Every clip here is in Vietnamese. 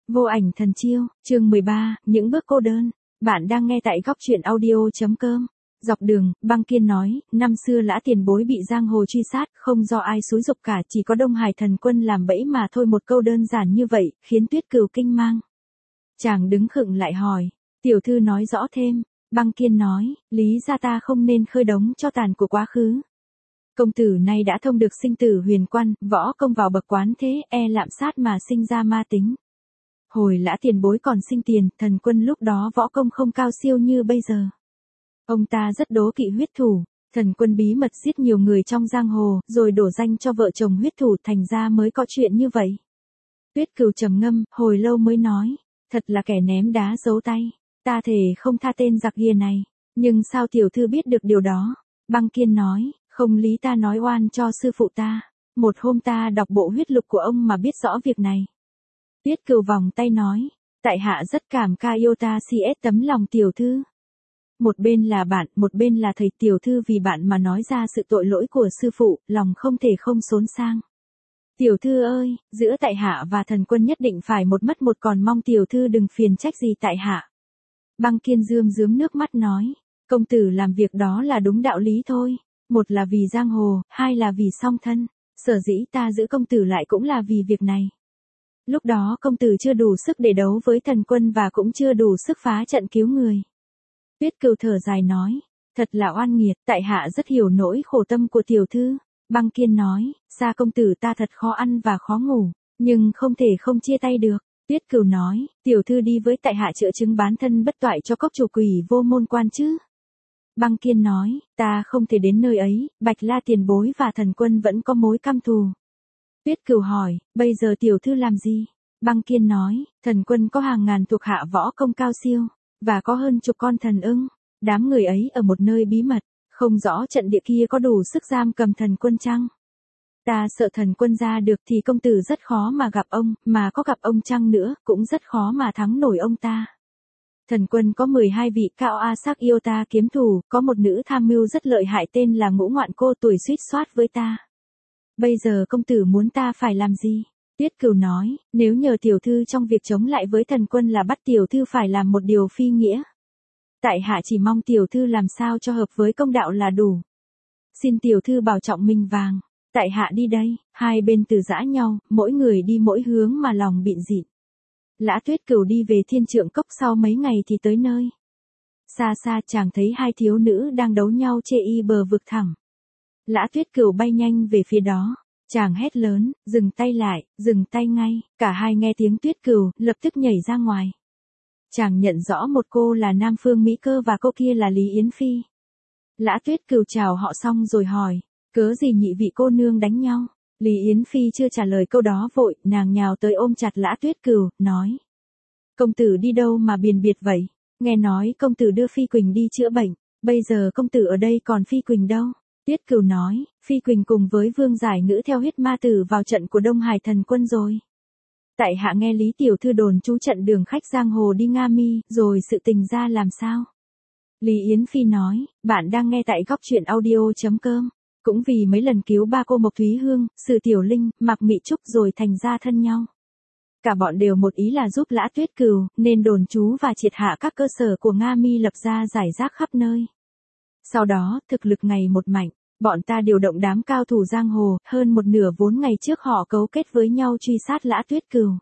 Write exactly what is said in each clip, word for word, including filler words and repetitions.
Vô ảnh thần chiêu, chương mười ba, những bước cô đơn. Bạn đang nghe tại góc truyện audio.com. Dọc đường, Băng Kiên nói, năm xưa Lã tiền bối bị giang hồ truy sát, không do ai xúi giục cả, chỉ có Đông Hải thần quân làm bẫy mà thôi. Một câu đơn giản như vậy, khiến Tuyết Cừu kinh mang. Chàng đứng khựng lại hỏi, tiểu thư nói rõ thêm. Băng Kiên nói, lý ra ta không nên khơi đống cho tàn của quá khứ. Công tử nay đã thông được sinh tử huyền quan, võ công vào bậc quán thế, e lạm sát mà sinh ra ma tính. Hồi Lã tiền bối còn sinh tiền, thần quân lúc đó võ công không cao siêu như bây giờ. Ông ta rất đố kỵ huyết thủ, thần quân bí mật giết nhiều người trong giang hồ, rồi đổ danh cho vợ chồng huyết thủ, thành ra mới có chuyện như vậy. Tuyết Cừu trầm ngâm, hồi lâu mới nói, thật là kẻ ném đá giấu tay, ta thề không tha tên giặc ghia này, nhưng sao tiểu thư biết được điều đó? Băng Kiên nói, không lý ta nói oan cho sư phụ ta, một hôm ta đọc bộ huyết lục của ông mà biết rõ việc này. Tuyết Cừu vòng tay nói, tại hạ rất cảm ca yêu ta si ết tấm lòng tiểu thư. Một bên là bạn, một bên là thầy, tiểu thư vì bạn mà nói ra sự tội lỗi của sư phụ, lòng không thể không xốn sang. Tiểu thư ơi, giữa tại hạ và thần quân nhất định phải một mất một, còn mong tiểu thư đừng phiền trách gì tại hạ. Băng Kiên rơm rớm nước mắt nói, công tử làm việc đó là đúng đạo lý thôi, một là vì giang hồ, hai là vì song thân, sở dĩ ta giữ công tử lại cũng là vì việc này. Lúc đó công tử chưa đủ sức để đấu với thần quân và cũng chưa đủ sức phá trận cứu người. Tuyết Cừu thở dài nói, thật là oan nghiệt, tại hạ rất hiểu nỗi khổ tâm của tiểu thư. Băng Kiên nói, xa công tử ta thật khó ăn và khó ngủ, nhưng không thể không chia tay được. Tuyết Cừu nói, tiểu thư đi với tại hạ chữa chứng bán thân bất toại cho cốc chủ quỷ vô môn quan chứ. Băng Kiên nói, ta không thể đến nơi ấy, Bạch La tiền bối và thần quân vẫn có mối căm thù. Tuyết Cừu hỏi, bây giờ tiểu thư làm gì? Băng Kiên nói, thần quân có hàng ngàn thuộc hạ võ công cao siêu, và có hơn chục con thần ưng. Đám người ấy ở một nơi bí mật, không rõ trận địa kia có đủ sức giam cầm thần quân chăng? Ta sợ thần quân ra được thì công tử rất khó mà gặp ông, mà có gặp ông chăng nữa, cũng rất khó mà thắng nổi ông ta. Thần quân có mười hai vị cao a sắc yêu ta kiếm thủ, có một nữ tham mưu rất lợi hại tên là Ngũ Ngoạn Cô tuổi suýt soát với ta. Bây giờ công tử muốn ta phải làm gì? Tuyết Cừu nói, nếu nhờ tiểu thư trong việc chống lại với thần quân là bắt tiểu thư phải làm một điều phi nghĩa. Tại hạ chỉ mong tiểu thư làm sao cho hợp với công đạo là đủ. Xin tiểu thư bảo trọng minh vàng. Tại hạ đi đây. Hai bên từ giã nhau, mỗi người đi mỗi hướng mà lòng bịn dịn. Lã Tuyết Cừu đi về Thiên Trượng Cốc, sau mấy ngày thì tới nơi. Xa xa chàng thấy hai thiếu nữ đang đấu nhau chê y bờ vực thẳm. Lã Tuyết Cừu bay nhanh về phía đó. Chàng hét lớn, dừng tay lại, dừng tay ngay. Cả hai nghe tiếng Tuyết Cừu, lập tức nhảy ra ngoài. Chàng nhận rõ một cô là Nam Phương Mỹ Cơ và cô kia là Lý Yến Phi. Lã Tuyết Cừu chào họ xong rồi hỏi, cớ gì nhị vị cô nương đánh nhau? Lý Yến Phi chưa trả lời câu đó vội, nàng nhào tới ôm chặt Lã Tuyết Cừu, nói. Công tử đi đâu mà biền biệt vậy? Nghe nói công tử đưa Phi Quỳnh đi chữa bệnh, bây giờ công tử ở đây còn Phi Quỳnh đâu? Tuyết Cừu nói, Phi Quỳnh cùng với Vương Giải Ngữ theo huyết ma tử vào trận của Đông Hải thần quân rồi. Tại hạ nghe Lý tiểu thư đồn chú trận đường khách giang hồ đi Nga Mi, rồi sự tình ra làm sao? Lý Yến Phi nói, bạn đang nghe tại góc truyện audio.com. Cũng vì mấy lần cứu ba cô Mộc Thúy Hương, Sử Tiểu Linh, Mạc Mị Trúc rồi thành ra thân nhau. Cả bọn đều một ý là giúp Lã Tuyết Cừu, nên đồn trú và triệt hạ các cơ sở của Nga Mi lập ra rải rác khắp nơi. Sau đó, thực lực ngày một mạnh, bọn ta điều động đám cao thủ giang hồ, hơn một nửa vốn ngày trước họ cấu kết với nhau truy sát Lã Tuyết Cừu.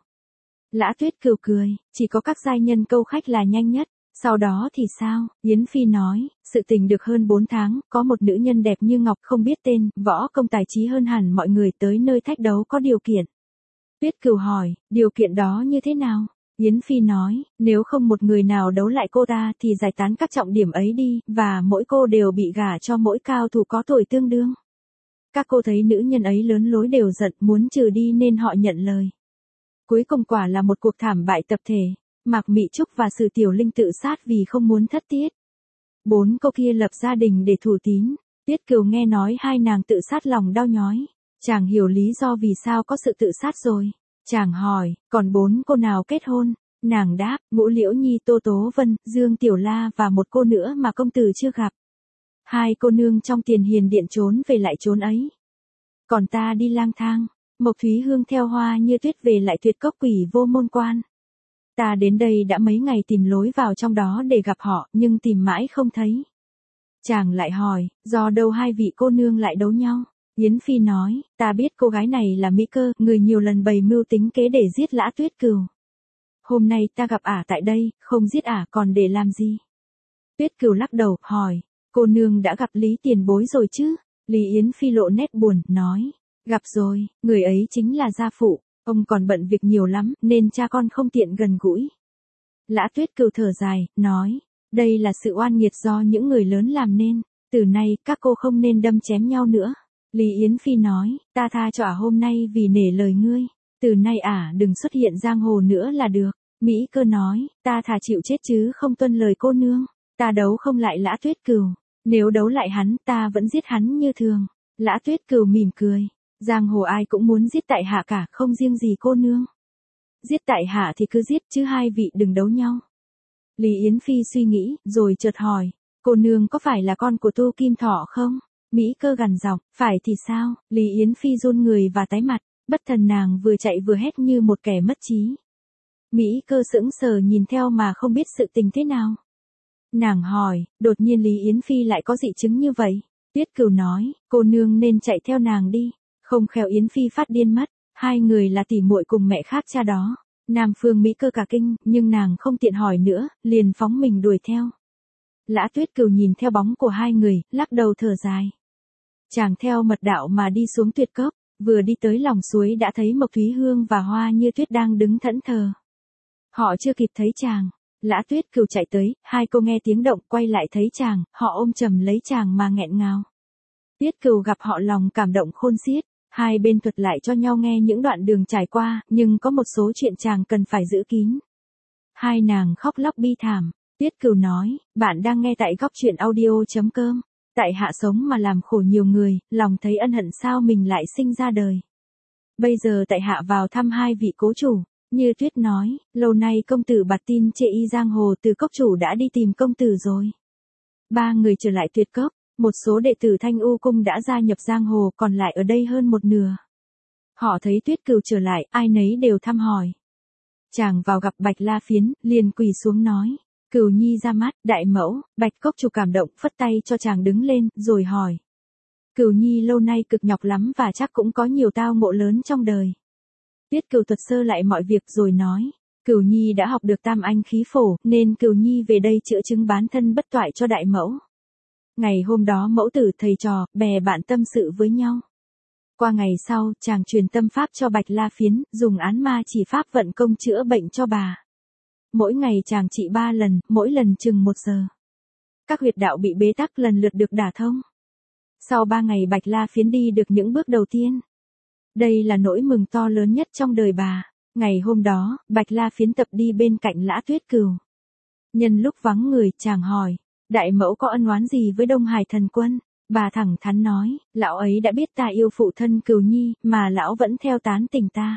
Lã Tuyết Cừu cười, chỉ có các giai nhân câu khách là nhanh nhất. Sau đó thì sao? Yến Phi nói, sự tình được hơn bốn tháng, có một nữ nhân đẹp như ngọc không biết tên, võ công tài trí hơn hẳn mọi người tới nơi thách đấu có điều kiện. Tuyết Cừu hỏi, điều kiện đó như thế nào? Yến Phi nói, nếu không một người nào đấu lại cô ta thì giải tán các trọng điểm ấy đi, và mỗi cô đều bị gả cho mỗi cao thủ có tuổi tương đương. Các cô thấy nữ nhân ấy lớn lối đều giận, muốn trừ đi nên họ nhận lời. Cuối cùng quả là một cuộc thảm bại tập thể. Mạc Mị Trúc và Sử Tiểu Linh tự sát vì không muốn thất tiết. Bốn cô kia lập gia đình để thủ tín. Tuyết Cừu nghe nói hai nàng tự sát lòng đau nhói. Chàng hiểu lý do vì sao có sự tự sát rồi. Chàng hỏi, còn bốn cô nào kết hôn? Nàng đáp, Ngũ Liễu Nhi, Tô Tố Vân, Dương Tiểu La và một cô nữa mà công tử chưa gặp. Hai cô nương trong Tiền Hiền Điện trốn về lại trốn ấy. Còn ta đi lang thang. Mộc Thúy Hương theo Hoa Như Tuyết về lại Tuyệt Cốc quỷ vô môn quan. ta đến đây đã mấy ngày tìm lối vào trong đó để gặp họ, nhưng tìm mãi không thấy. Chàng lại hỏi, do đâu hai vị cô nương lại đấu nhau? Yến Phi nói, ta biết cô gái này là Mỹ Cơ, người nhiều lần bày mưu tính kế để giết Lã Tuyết Cừu. Hôm nay ta gặp ả tại đây, không giết ả còn để làm gì? Tuyết Cừu lắc đầu, hỏi, cô nương đã gặp Lý tiền bối rồi chứ? Lý Yến Phi lộ nét buồn, nói, gặp rồi, người ấy chính là gia phụ, ông còn bận việc nhiều lắm, nên cha con không tiện gần gũi. Lã Tuyết Cừu thở dài, nói, đây là sự oan nghiệt do những người lớn làm nên, từ nay các cô không nên đâm chém nhau nữa. Lý Yến Phi nói, ta tha cho ả hôm nay vì nể lời ngươi, từ nay ả đừng xuất hiện giang hồ nữa là được. Mỹ Cơ nói, ta thà chịu chết chứ không tuân lời cô nương, ta đấu không lại Lã Tuyết Cừu, nếu đấu lại hắn ta vẫn giết hắn như thường. Lã Tuyết Cừu mỉm cười, giang hồ ai cũng muốn giết tại hạ cả, không riêng gì cô nương. Giết tại hạ thì cứ giết chứ hai vị đừng đấu nhau. Lý Yến Phi suy nghĩ, rồi chợt hỏi, cô nương có phải là con của Tu Kim Thọ không? Mỹ Cơ gằn giọng, phải thì sao? Lý Yến Phi run người và tái mặt, bất thần nàng vừa chạy vừa hét như một kẻ mất trí. Mỹ Cơ sững sờ nhìn theo mà không biết sự tình thế nào. Nàng hỏi, đột nhiên Lý Yến Phi lại có dị chứng như vậy. Tuyết Cừu nói, cô nương nên chạy theo nàng đi, không khéo Yến Phi phát điên mất. Hai người là tỉ muội cùng mẹ khác cha đó. Nam Phương Mỹ Cơ cả kinh, nhưng nàng không tiện hỏi nữa, liền phóng mình đuổi theo. Lã Tuyết Cừu nhìn theo bóng của hai người, lắc đầu thở dài. Chàng theo mật đạo mà đi xuống Tuyệt Cốc, vừa đi tới lòng suối đã thấy Mộc Thúy Hương và Hoa Như Tuyết đang đứng thẫn thờ. Họ chưa kịp thấy chàng, Lã Tuyết Cừu chạy tới, hai cô nghe tiếng động quay lại thấy chàng, họ ôm chầm lấy chàng mà nghẹn ngào. Tuyết Cừu gặp họ lòng cảm động khôn xiết, hai bên thuật lại cho nhau nghe những đoạn đường trải qua, nhưng có một số chuyện chàng cần phải giữ kín. Hai nàng khóc lóc bi thảm, Tuyết Cừu nói, bạn đang nghe tại góc truyện audio chấm com. Tại hạ sống mà làm khổ nhiều người, lòng thấy ân hận sao mình lại sinh ra đời. Bây giờ tại hạ vào thăm hai vị cố chủ, như Tuyết nói, lâu nay công tử bạt tin chê y giang hồ từ cốc chủ đã đi tìm công tử rồi. Ba người trở lại Tuyệt Cốc, một số đệ tử Thanh U Cung đã gia nhập giang hồ còn lại ở đây hơn một nửa. Họ thấy Tuyết Cừu trở lại, ai nấy đều thăm hỏi. Chàng vào gặp Bạch La Phiến, liền quỳ xuống nói. Cừu nhi ra mắt, đại mẫu. Bạch cốc chủ cảm động, phất tay cho chàng đứng lên, rồi hỏi. Cừu nhi lâu nay cực nhọc lắm và chắc cũng có nhiều tao ngộ lớn trong đời. Tuyết Cừu thuật sơ lại mọi việc rồi nói. Cừu nhi đã học được tam anh khí phổ, nên Cừu nhi về đây chữa chứng bán thân bất toại cho đại mẫu. Ngày hôm đó mẫu tử thầy trò, bè bạn tâm sự với nhau. Qua ngày sau, chàng truyền tâm pháp cho Bạch La Phiến, dùng án ma chỉ pháp vận công chữa bệnh cho bà. Mỗi ngày chàng trị ba lần, mỗi lần chừng một giờ. Các huyệt đạo bị bế tắc lần lượt được đả thông. Sau ba ngày Bạch La Phiến đi được những bước đầu tiên. Đây là nỗi mừng to lớn nhất trong đời bà. Ngày hôm đó, Bạch La Phiến tập đi bên cạnh Lã Tuyết Cừu. Nhân lúc vắng người, chàng hỏi, đại mẫu có ân oán gì với Đông Hải thần quân? Bà thẳng thắn nói, lão ấy đã biết ta yêu phụ thân Cừu nhi, mà lão vẫn theo tán tình ta.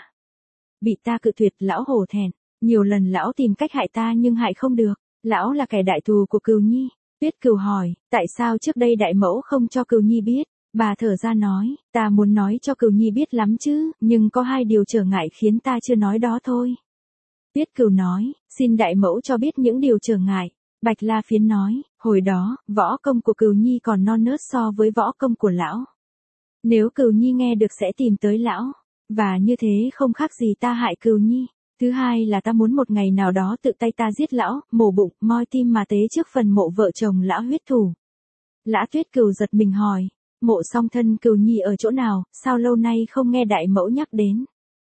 Bị ta cự tuyệt, lão hổ thẹn. Nhiều lần lão tìm cách hại ta nhưng hại không được. Lão là kẻ đại thù của Cừu nhi. Tuyết Cừu hỏi, tại sao trước đây đại mẫu không cho Cừu nhi biết? Bà thở ra nói, ta muốn nói cho Cừu nhi biết lắm chứ, nhưng có hai điều trở ngại khiến ta chưa nói đó thôi. Tuyết Cừu nói, xin đại mẫu cho biết những điều trở ngại. Bạch La Phiến nói, hồi đó, võ công của Cừu nhi còn non nớt so với võ công của lão. Nếu Cừu nhi nghe được sẽ tìm tới lão, và như thế không khác gì ta hại Cừu nhi. Thứ hai là ta muốn một ngày nào đó tự tay ta giết lão, mổ bụng, moi tim mà tế trước phần mộ vợ chồng lão huyết thủ. Lã Tuyết Cừu giật mình hỏi, mộ song thân Cừu nhi ở chỗ nào, sao lâu nay không nghe đại mẫu nhắc đến?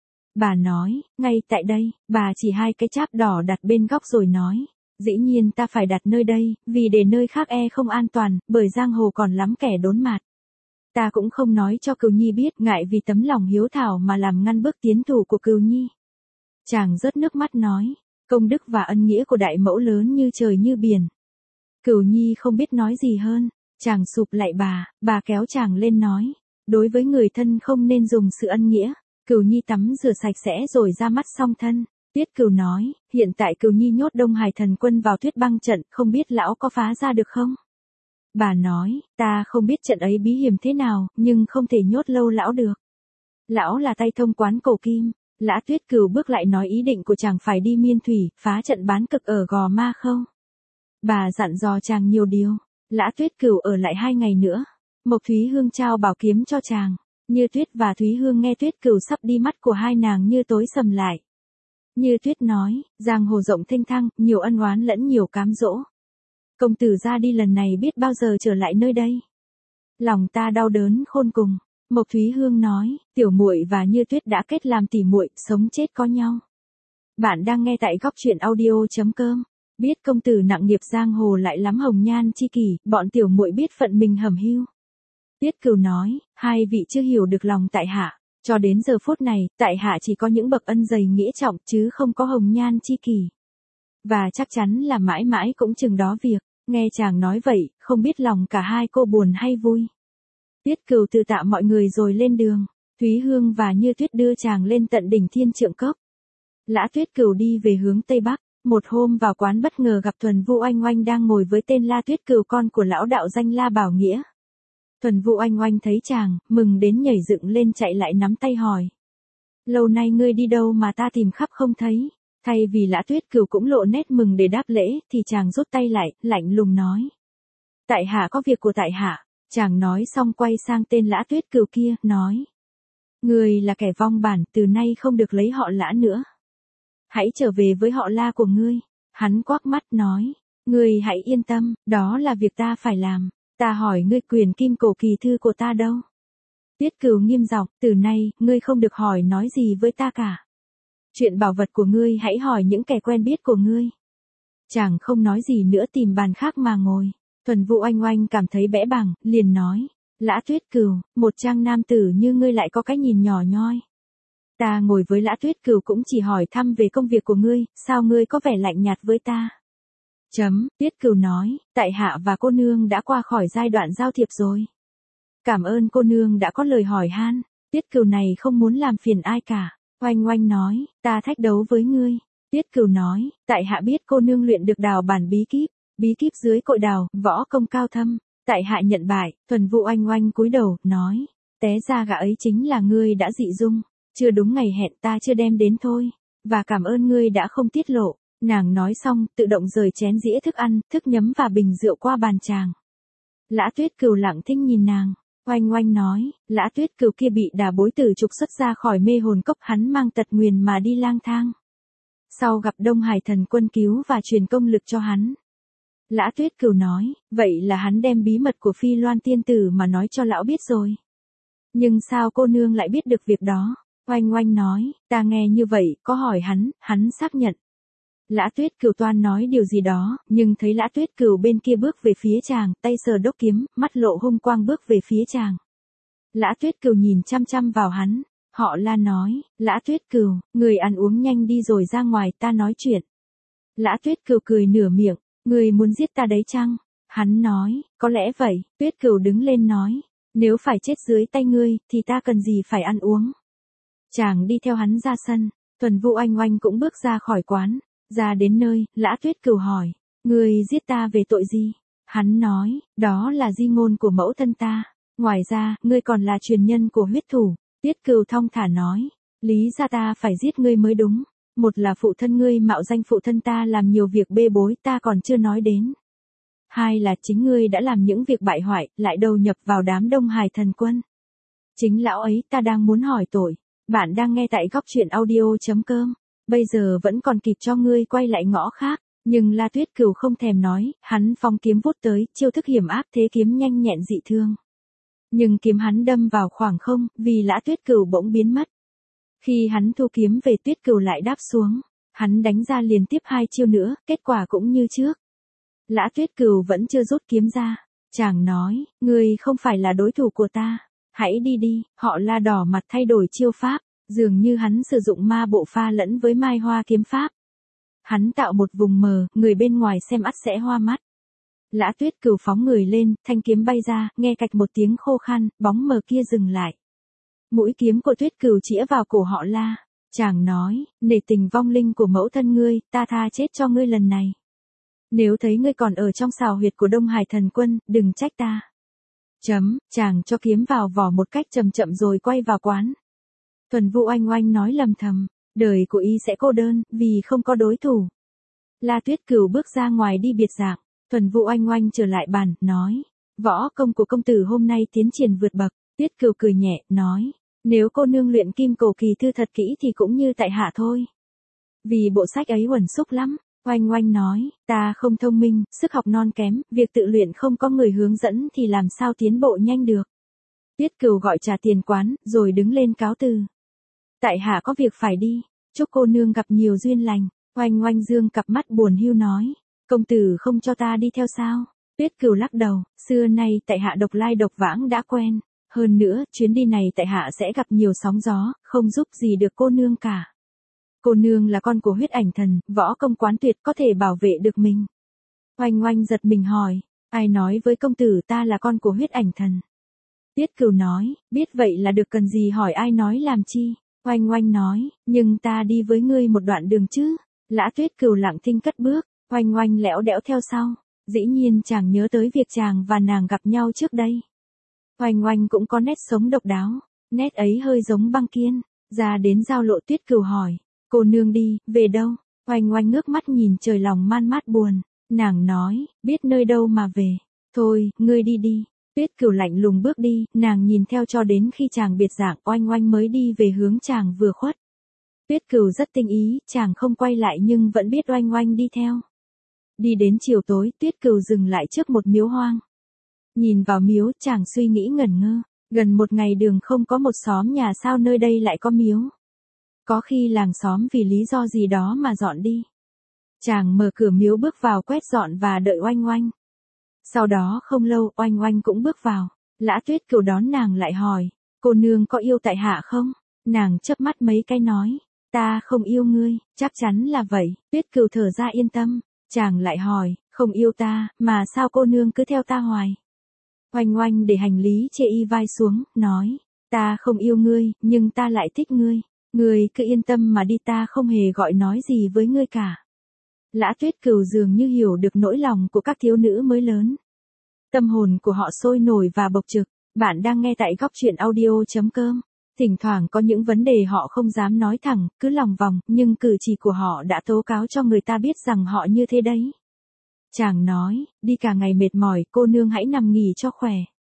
Bà nói, ngay tại đây, bà chỉ hai cái cháp đỏ đặt bên góc rồi nói, dĩ nhiên ta phải đặt nơi đây, vì để nơi khác e không an toàn, bởi giang hồ còn lắm kẻ đốn mạt. Ta cũng không nói cho Cừu nhi biết, ngại vì tấm lòng hiếu thảo mà làm ngăn bước tiến thủ của Cừu nhi. Chàng rớt nước mắt nói, công đức và ân nghĩa của đại mẫu lớn như trời như biển. Cừu nhi không biết nói gì hơn, chàng sụp lại bà, bà kéo chàng lên nói, đối với người thân không nên dùng sự ân nghĩa. Cừu nhi tắm rửa sạch sẽ rồi ra mắt song thân. Tuyết Cừu nói, hiện tại Cừu nhi nhốt Đông Hải thần quân vào Tuyết Băng trận, không biết lão có phá ra được không? Bà nói, ta không biết trận ấy bí hiểm thế nào, nhưng không thể nhốt lâu lão được. Lão là tay thông quán cổ kim, Lã Tuyết Cửu bước lại nói ý định của chàng phải đi Miên Thủy, phá trận bán cực ở Gò Ma Khâu. Bà dặn dò chàng nhiều điều. Lã Tuyết Cửu ở lại hai ngày nữa. Mộc Thúy Hương trao bảo kiếm cho chàng. Như Tuyết và Thúy Hương nghe Tuyết Cửu sắp đi, mắt của hai nàng như tối sầm lại. Như Tuyết nói, giang hồ rộng thênh thang, nhiều ân oán lẫn nhiều cám dỗ. Công tử ra đi lần này biết bao giờ trở lại nơi đây. Lòng ta đau đớn khôn cùng. Mộc Thúy Hương nói, tiểu muội và Như Tuyết đã kết làm tỉ muội, sống chết có nhau. Bạn đang nghe tại góc truyện audio chấm com. Biết công tử nặng nghiệp giang hồ lại lắm hồng nhan chi kỷ, bọn tiểu muội biết phận mình hầm hưu. Tiết Cửu nói, hai vị chưa hiểu được lòng tại hạ. Cho đến giờ phút này, tại hạ chỉ có những bậc ân dày nghĩa trọng chứ không có hồng nhan chi kỷ. Và chắc chắn là mãi mãi cũng chừng đó việc. Nghe chàng nói vậy, không biết lòng cả hai cô buồn hay vui. Tiết Cửu từ tạ mọi người rồi lên đường. Thúy Hương và Như Tuyết đưa chàng lên tận đỉnh Thiên Trượng Cốc. Lã Tuyết Cửu đi về hướng Tây Bắc. Một hôm vào quán bất ngờ gặp Thuần Vu Oanh Oanh đang ngồi với tên La Tuyết Cửu, con của lão đạo danh La Bảo Nghĩa. Thuần Vu Oanh Oanh thấy chàng, mừng đến nhảy dựng lên chạy lại nắm tay hỏi. Lâu nay ngươi đi đâu mà ta tìm khắp không thấy. Thay vì Lã Tuyết Cửu cũng lộ nét mừng để đáp lễ, thì chàng rút tay lại, lạnh lùng nói. Tại hạ có việc của tại hạ. Chàng nói xong quay sang tên Lã Tuyết Cửu kia, nói. Ngươi là kẻ vong bản, từ nay không được lấy họ Lã nữa. Hãy trở về với họ La của ngươi. Hắn quắc mắt nói. Ngươi hãy yên tâm, đó là việc ta phải làm. Ta hỏi ngươi quyền kim cổ kỳ thư của ta đâu? Tiết Cửu nghiêm giọng, từ nay, ngươi không được hỏi nói gì với ta cả. Chuyện bảo vật của ngươi hãy hỏi những kẻ quen biết của ngươi. Chàng không nói gì nữa, tìm bàn khác mà ngồi. Thuần Vu Oanh Oanh cảm thấy bẽ bàng, liền nói. Lã Tuyết Cửu, một trang nam tử như ngươi lại có cái nhìn nhỏ nhoi. Ta ngồi với Lã Tuyết Cửu cũng chỉ hỏi thăm về công việc của ngươi, sao ngươi có vẻ lạnh nhạt với ta? Chấm, Tiết Cửu nói, tại hạ và cô nương đã qua khỏi giai đoạn giao thiệp rồi. Cảm ơn cô nương đã có lời hỏi han. Tiết Cửu này không muốn làm phiền ai cả. Oanh Oanh nói, ta thách đấu với ngươi. Tiết Cửu nói, tại hạ biết cô nương luyện được đào bản bí kíp, bí kíp dưới cội đào, võ công cao thâm. Tại hạ nhận bại. Thuần Vu Oanh Oanh cúi đầu, nói, té ra gã ấy chính là ngươi đã dị dung. Chưa đúng ngày hẹn ta chưa đem đến thôi. Và cảm ơn ngươi đã không tiết lộ. Nàng nói xong, tự động rời chén dĩa thức ăn, thức nhấm và bình rượu qua bàn chàng. Lã Tuyết Cửu lặng thinh nhìn nàng. Oanh Oanh nói, Lã Tuyết Cửu kia bị đà bối tử trục xuất ra khỏi mê hồn cốc, hắn mang tật nguyền mà đi lang thang. Sau gặp Đông Hải Thần Quân cứu và truyền công lực cho hắn. Lã Tuyết Cửu nói, vậy là hắn đem bí mật của Phi Loan tiên tử mà nói cho lão biết rồi. Nhưng sao cô nương lại biết được việc đó? Oanh Oanh nói, ta nghe như vậy, có hỏi hắn, hắn xác nhận. Lã Tuyết Cửu toan nói điều gì đó, nhưng thấy Lã Tuyết Cửu bên kia bước về phía chàng, tay sờ đốc kiếm, mắt lộ hung quang bước về phía chàng. Lã Tuyết Cửu nhìn chăm chăm vào hắn. Họ La nói, Lã Tuyết Cửu, người ăn uống nhanh đi rồi ra ngoài ta nói chuyện. Lã Tuyết Cửu cười nửa miệng, người muốn giết ta đấy chăng? Hắn nói, có lẽ vậy. Tuyết Cửu đứng lên nói, nếu phải chết dưới tay ngươi, thì ta cần gì phải ăn uống. Chàng đi theo hắn ra sân. Thuần Vu Oanh Oanh cũng bước ra khỏi quán. Ra đến nơi, Lã Tuyết Cửu hỏi, ngươi giết ta về tội gì? Hắn nói, đó là di ngôn của mẫu thân ta. Ngoài ra, ngươi còn là truyền nhân của huyết thủ. Tiết Cửu thong thả nói, lý ra ta phải giết ngươi mới đúng. Một là phụ thân ngươi mạo danh phụ thân ta làm nhiều việc bê bối ta còn chưa nói đến. Hai là chính ngươi đã làm những việc bại hoại, lại đầu nhập vào đám Đông Hải Thần Quân. Chính lão ấy ta đang muốn hỏi tội. Bạn đang nghe tại góc truyện audio chấm com. Bây giờ vẫn còn kịp cho ngươi quay lại ngõ khác. Nhưng La Tuyết Cửu không thèm nói, hắn phóng kiếm vút tới, chiêu thức hiểm ác thế kiếm nhanh nhẹn dị thương. Nhưng kiếm hắn đâm vào khoảng không, vì Lã Tuyết Cửu bỗng biến mất. Khi hắn thu kiếm về, Tuyết Cửu lại đáp xuống. Hắn đánh ra liên tiếp hai chiêu nữa, kết quả cũng như trước. Lã Tuyết Cửu vẫn chưa rút kiếm ra. Chàng nói, ngươi không phải là đối thủ của ta. Hãy đi đi. Họ La đỏ mặt thay đổi chiêu pháp. Dường như hắn sử dụng ma bộ pha lẫn với mai hoa kiếm pháp. Hắn tạo một vùng mờ, người bên ngoài xem ắt sẽ hoa mắt. Lã Tuyết Cửu phóng người lên, thanh kiếm bay ra, nghe cạch một tiếng khô khan, bóng mờ kia dừng lại. Mũi kiếm của Tuyết Cửu chĩa vào cổ họ La. Chàng nói, nể tình vong linh của mẫu thân ngươi, ta tha chết cho ngươi lần này. Nếu thấy ngươi còn ở trong sào huyệt của Đông Hải Thần Quân, đừng trách ta. Chấm, chàng cho kiếm vào vỏ một cách chậm chậm rồi quay vào quán. Thuần Vũ oanh oanh nói lầm thầm, đời của y sẽ cô đơn, vì không có đối thủ. La Tuyết Cửu bước ra ngoài đi biệt dạng, Thuần Vũ oanh oanh trở lại bàn, nói, võ công của công tử hôm nay tiến triển vượt bậc. Tuyết Cửu cười nhẹ, nói, nếu cô nương luyện kim cổ kỳ thư thật kỹ thì cũng như tại hạ thôi. Vì bộ sách ấy uẩn xúc lắm. Oanh oanh nói, ta không thông minh, sức học non kém, việc tự luyện không có người hướng dẫn thì làm sao tiến bộ nhanh được. Tuyết Cửu gọi trả tiền quán, rồi đứng lên cáo từ. Tại hạ có việc phải đi, chúc cô nương gặp nhiều duyên lành. Oanh oanh dương cặp mắt buồn hiu nói, công tử không cho ta đi theo sao? Tuyết Cửu lắc đầu, xưa nay tại hạ độc lai độc vãng đã quen. Hơn nữa, chuyến đi này tại hạ sẽ gặp nhiều sóng gió, không giúp gì được cô nương cả. Cô nương là con của huyết ảnh thần, võ công quán tuyệt có thể bảo vệ được mình. Oanh oanh giật mình hỏi, ai nói với công tử ta là con của huyết ảnh thần? Tuyết Cửu nói, biết vậy là được, cần gì hỏi ai nói làm chi? Oanh oanh nói, nhưng ta đi với ngươi một đoạn đường chứ. Lã Tuyết Cửu lặng thinh cất bước, oanh oanh lẽo đẽo theo sau. Dĩ nhiên chàng nhớ tới việc chàng và nàng gặp nhau trước đây. Oanh oanh cũng có nét sống độc đáo, nét ấy hơi giống Băng Kiên. Ra đến giao lộ Tuyết Cửu hỏi, cô nương đi, về đâu? Oanh oanh ngước mắt nhìn trời, lòng man mát buồn. Nàng nói, biết nơi đâu mà về. Thôi, ngươi đi đi. Tuyết Cửu lạnh lùng bước đi, nàng nhìn theo cho đến khi chàng biệt dạng, oanh oanh mới đi về hướng chàng vừa khuất. Tuyết Cửu rất tinh ý, chàng không quay lại nhưng vẫn biết oanh oanh đi theo. Đi đến chiều tối, Tuyết Cửu dừng lại trước một miếu hoang. Nhìn vào miếu, chàng suy nghĩ ngẩn ngơ, gần một ngày đường không có một xóm nhà, sao nơi đây lại có miếu? Có khi làng xóm vì lý do gì đó mà dọn đi. Chàng mở cửa miếu bước vào quét dọn và đợi oanh oanh. Sau đó không lâu, oanh oanh cũng bước vào. Lã Tuyết Cửu đón nàng lại hỏi, cô nương có yêu tại hạ không? Nàng chớp mắt mấy cái nói, ta không yêu ngươi. Chắc chắn là vậy. Tuyết Cửu thở ra yên tâm. Chàng lại hỏi, không yêu ta, mà sao cô nương cứ theo ta hoài? Oanh oanh để hành lý chê y vai xuống, nói, ta không yêu ngươi, nhưng ta lại thích ngươi. Ngươi cứ yên tâm mà đi, ta không hề gọi nói gì với ngươi cả. Lã Tuyết Cửu dường như hiểu được nỗi lòng của các thiếu nữ mới lớn. Tâm hồn của họ sôi nổi và bộc trực. Bạn đang nghe tại góc truyện audio.com. Thỉnh thoảng có những vấn đề họ không dám nói thẳng, cứ lòng vòng, nhưng cử chỉ của họ đã tố cáo cho người ta biết rằng họ như thế đấy. Chàng nói, đi cả ngày mệt mỏi, cô nương hãy nằm nghỉ cho khỏe.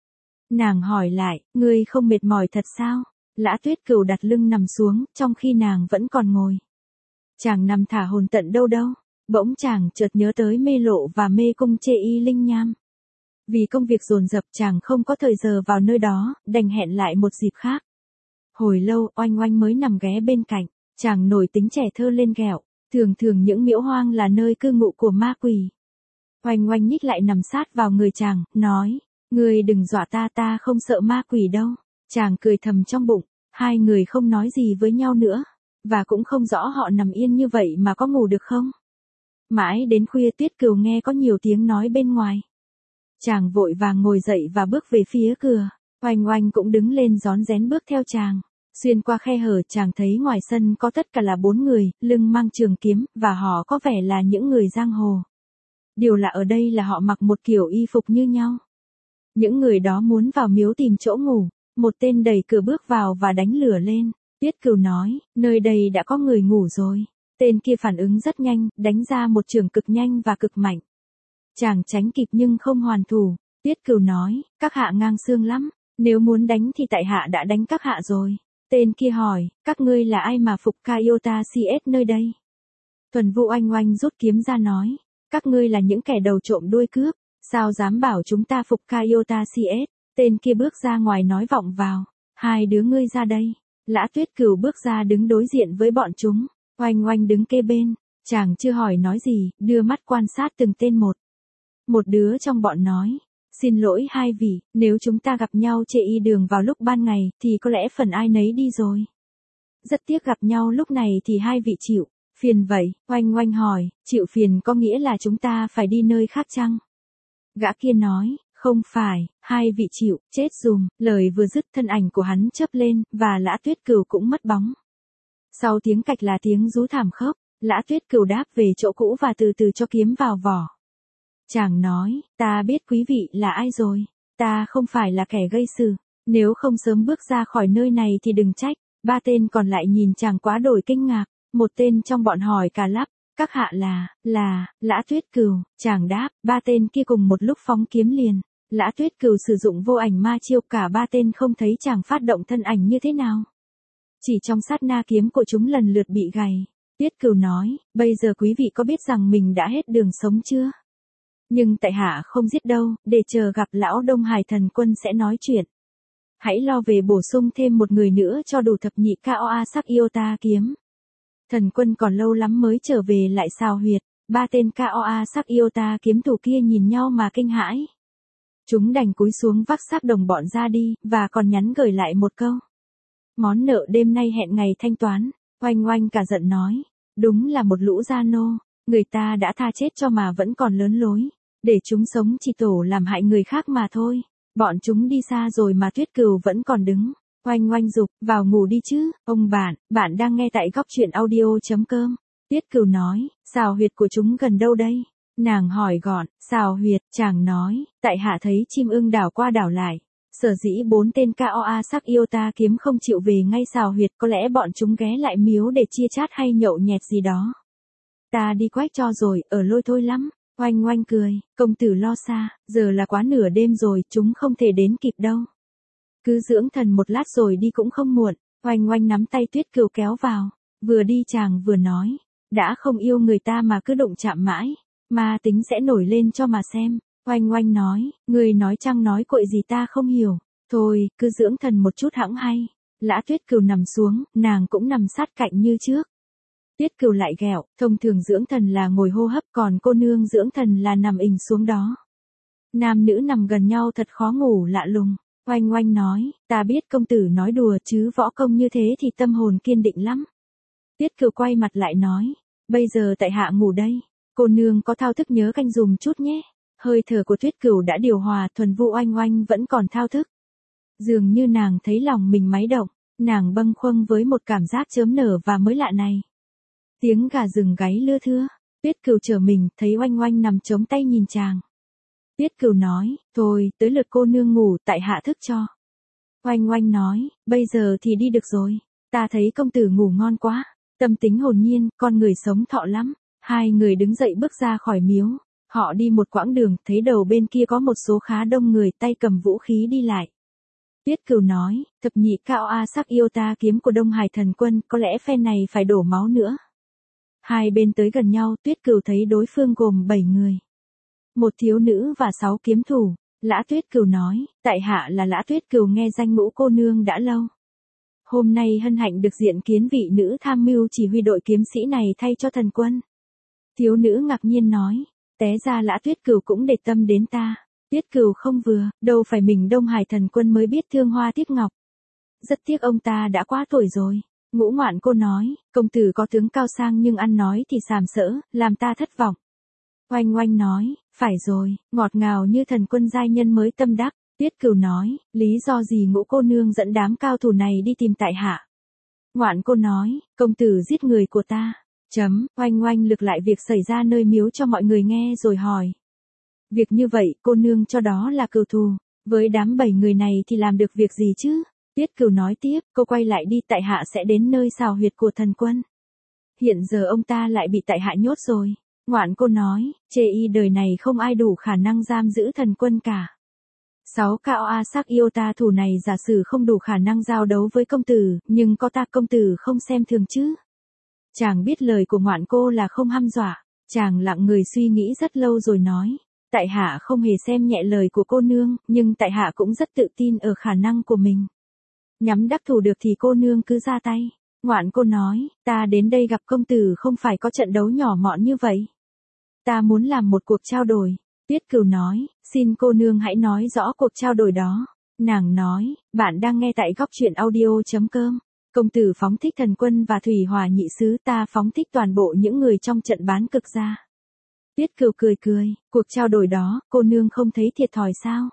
Nàng hỏi lại, ngươi không mệt mỏi thật sao? Lã Tuyết Cửu đặt lưng nằm xuống, trong khi nàng vẫn còn ngồi. Chàng nằm thả hồn tận đâu đâu. Bỗng chàng chợt nhớ tới mê lộ và mê cung chê y linh nham. Vì công việc dồn dập chàng không có thời giờ vào nơi đó, đành hẹn lại một dịp khác. Hồi lâu oanh oanh mới nằm ghé bên cạnh, chàng nổi tính trẻ thơ lên ghẹo, thường thường những miễu hoang là nơi cư ngụ của ma quỷ. Oanh oanh nhích lại nằm sát vào người chàng, nói, ngươi đừng dọa ta, ta không sợ ma quỷ đâu. Chàng cười thầm trong bụng, hai người không nói gì với nhau nữa, và cũng không rõ họ nằm yên như vậy mà có ngủ được không. Mãi đến khuya Tuyết Cửu nghe có nhiều tiếng nói bên ngoài. Chàng vội vàng ngồi dậy và bước về phía cửa. Oanh oanh cũng đứng lên rón rén bước theo chàng. Xuyên qua khe hở chàng thấy ngoài sân có tất cả là bốn người, lưng mang trường kiếm, và họ có vẻ là những người giang hồ. Điều lạ ở đây là họ mặc một kiểu y phục như nhau. Những người đó muốn vào miếu tìm chỗ ngủ. Một tên đẩy cửa bước vào và đánh lửa lên. Tuyết Cửu nói, nơi đây đã có người ngủ rồi. Tên kia phản ứng rất nhanh, đánh ra một chưởng cực nhanh và cực mạnh. Chàng tránh kịp nhưng không hoàn thủ. Tuyết Cửu nói, các hạ ngang xương lắm, nếu muốn đánh thì tại hạ đã đánh các hạ rồi. Tên kia hỏi, các ngươi là ai mà phục Kaiota xê ét nơi đây? Thuần Vũ oanh oanh rút kiếm ra nói, các ngươi là những kẻ đầu trộm đuôi cướp, sao dám bảo chúng ta phục Kaiota xê ét? Tên kia bước ra ngoài nói vọng vào, hai đứa ngươi ra đây. Lã Tuyết Cửu bước ra đứng đối diện với bọn chúng, oanh oanh đứng kê bên, chàng chưa hỏi nói gì, đưa mắt quan sát từng tên một. Một đứa trong bọn nói, xin lỗi hai vị, nếu chúng ta gặp nhau chê y đường vào lúc ban ngày, thì có lẽ phần ai nấy đi rồi. Rất tiếc gặp nhau lúc này thì hai vị chịu, phiền vậy, oanh oanh hỏi, chịu phiền có nghĩa là chúng ta phải đi nơi khác chăng? Gã kia nói, không phải, hai vị chịu, chết dùm, lời vừa dứt thân ảnh của hắn chớp lên, và Lã Tuyết Cửu cũng mất bóng. Sau tiếng cạch là tiếng rú thảm khốc, Lã Tuyết Cửu đáp về chỗ cũ và từ từ cho kiếm vào vỏ. Chàng nói, ta biết quý vị là ai rồi, ta không phải là kẻ gây sự, nếu không sớm bước ra khỏi nơi này thì đừng trách. Ba tên còn lại nhìn chàng quá đổi kinh ngạc, một tên trong bọn hỏi cả lắp, các hạ là, là, Lã Tuyết Cừu, chàng đáp, ba tên kia cùng một lúc phóng kiếm liền. Lã Tuyết Cừu sử dụng vô ảnh ma chiêu, cả ba tên không thấy chàng phát động thân ảnh như thế nào. Chỉ trong sát na kiếm của chúng lần lượt bị gầy. Tuyết Cừu nói, bây giờ quý vị có biết rằng mình đã hết đường sống chưa? Nhưng tại hạ không giết đâu, để chờ gặp lão Đông Hải thần quân sẽ nói chuyện. Hãy lo về bổ sung thêm một người nữa cho đủ thập nhị cao a sắc yêu ta kiếm. Thần quân còn lâu lắm mới trở về lại xào huyệt, ba tên cao a sắc yêu ta kiếm thủ kia nhìn nhau mà kinh hãi. Chúng đành cúi xuống vác xác đồng bọn ra đi, và còn nhắn gửi lại một câu. Món nợ đêm nay hẹn ngày thanh toán. Oanh Oanh cả giận nói, đúng là một lũ gia nô, người ta đã tha chết cho mà vẫn còn lớn lối, để chúng sống chỉ tổ làm hại người khác mà thôi. Bọn chúng đi xa rồi mà Tuyết Cừu vẫn còn đứng. Oanh Oanh dục, vào ngủ đi chứ, ông bạn, bạn đang nghe tại góc truyện audio.com. Tuyết Cừu nói, xào huyệt của chúng gần đâu đây? Nàng hỏi gọn, xào huyệt, chàng nói, tại hạ thấy chim ưng đảo qua đảo lại. Sở dĩ bốn tên ca o a sắc yêu ta kiếm không chịu về ngay xào huyệt, có lẽ bọn chúng ghé lại miếu để chia chát hay nhậu nhẹt gì đó. Ta đi quách cho rồi, ở lôi thôi lắm. Oanh Oanh cười, công tử lo xa, giờ là quá nửa đêm rồi, chúng không thể đến kịp đâu. Cứ dưỡng thần một lát rồi đi cũng không muộn. Oanh Oanh nắm tay Tuyết Cừu kéo vào, vừa đi chàng vừa nói, đã không yêu người ta mà cứ đụng chạm mãi, ma tính sẽ nổi lên cho mà xem. Oanh Oanh nói, người nói chăng nói cội gì ta không hiểu, thôi, cứ dưỡng thần một chút hẵng hay. Lã Tuyết Cừu nằm xuống, nàng cũng nằm sát cạnh như trước. Tuyết Cừu lại ghẹo, thông thường dưỡng thần là ngồi hô hấp, còn cô nương dưỡng thần là nằm ình xuống đó. Nam nữ nằm gần nhau thật khó ngủ lạ lùng. Oanh Oanh nói, ta biết công tử nói đùa chứ võ công như thế thì tâm hồn kiên định lắm. Tuyết Cừu quay mặt lại nói, bây giờ tại hạ ngủ đây, cô nương có thao thức nhớ canh dùm chút nhé. Hơi thở của Tuyết Cừu đã điều hòa, thuần vu Oanh Oanh vẫn còn thao thức. Dường như nàng thấy lòng mình máy động, nàng bâng khuâng với một cảm giác chớm nở và mới lạ này. Tiếng gà rừng gáy lưa thưa, Tuyết Cừu trở mình, thấy Oanh Oanh nằm chống tay nhìn chàng. Tuyết Cừu nói, thôi, tới lượt cô nương ngủ, tại hạ thức cho. Oanh Oanh nói, bây giờ thì đi được rồi, ta thấy công tử ngủ ngon quá, tâm tính hồn nhiên, con người sống thọ lắm. Hai người đứng dậy bước ra khỏi miếu, họ đi một quãng đường, thấy đầu bên kia có một số khá đông người tay cầm vũ khí đi lại. Tuyết Cừu nói, thập nhị cao a sắc yêu ta kiếm của Đông Hải thần quân, có lẽ phe này phải đổ máu nữa. Hai bên tới gần nhau, Tuyết Cừu thấy đối phương gồm bảy người. Một thiếu nữ và sáu kiếm thủ. Lã Tuyết Cừu nói, tại hạ là Lã Tuyết Cừu, nghe danh Ngũ cô nương đã lâu. Hôm nay hân hạnh được diện kiến vị nữ tham mưu chỉ huy đội kiếm sĩ này thay cho thần quân. Thiếu nữ ngạc nhiên nói, té ra Lã Tuyết Cừu cũng để tâm đến ta. Tuyết Cừu không vừa, đâu phải mình Đông Hải thần quân mới biết thương hoa tiếc ngọc. Rất tiếc ông ta đã quá tuổi rồi. Ngũ Ngoạn cô nói, công tử có tướng cao sang nhưng ăn nói thì sàm sỡ, làm ta thất vọng. Oanh Oanh nói, phải rồi, ngọt ngào như thần quân giai nhân mới tâm đắc. Tuyết Cừu nói, lý do gì Ngũ cô nương dẫn đám cao thủ này đi tìm tại hạ? Ngoạn cô nói, công tử giết người của ta. Chấm, Oanh Oanh lực lại việc xảy ra nơi miếu cho mọi người nghe rồi hỏi. Việc như vậy, cô nương cho đó là cừu thù, với đám bảy người này thì làm được việc gì chứ? Tuyết Cừu nói tiếp, cô quay lại đi, tại hạ sẽ đến nơi xào huyệt của thần quân. Hiện giờ ông ta lại bị tại hạ nhốt rồi. Ngoạn cô nói, chê y đời này không ai đủ khả năng giam giữ thần quân cả. Sáu cao a sắc yêu ta thủ này giả sử không đủ khả năng giao đấu với công tử, nhưng có ta công tử không xem thường chứ. Chàng biết lời của ngoạn cô là không hăm dọa, chàng lặng người suy nghĩ rất lâu rồi nói, tại hạ không hề xem nhẹ lời của cô nương, nhưng tại hạ cũng rất tự tin ở khả năng của mình. Nhắm đắc thủ được thì cô nương cứ ra tay. Ngoạn cô nói, ta đến đây gặp công tử không phải có trận đấu nhỏ mọn như vậy. Ta muốn làm một cuộc trao đổi. Tuyết Cừu nói, xin cô nương hãy nói rõ cuộc trao đổi đó. Nàng nói, bạn đang nghe tại góc truyện audio.com. Công tử phóng thích thần quân và thủy hỏa nhị sứ, ta phóng thích toàn bộ những người trong trận bán cực ra. Tuyết Cừu cười cười, cuộc trao đổi đó, cô nương không thấy thiệt thòi sao?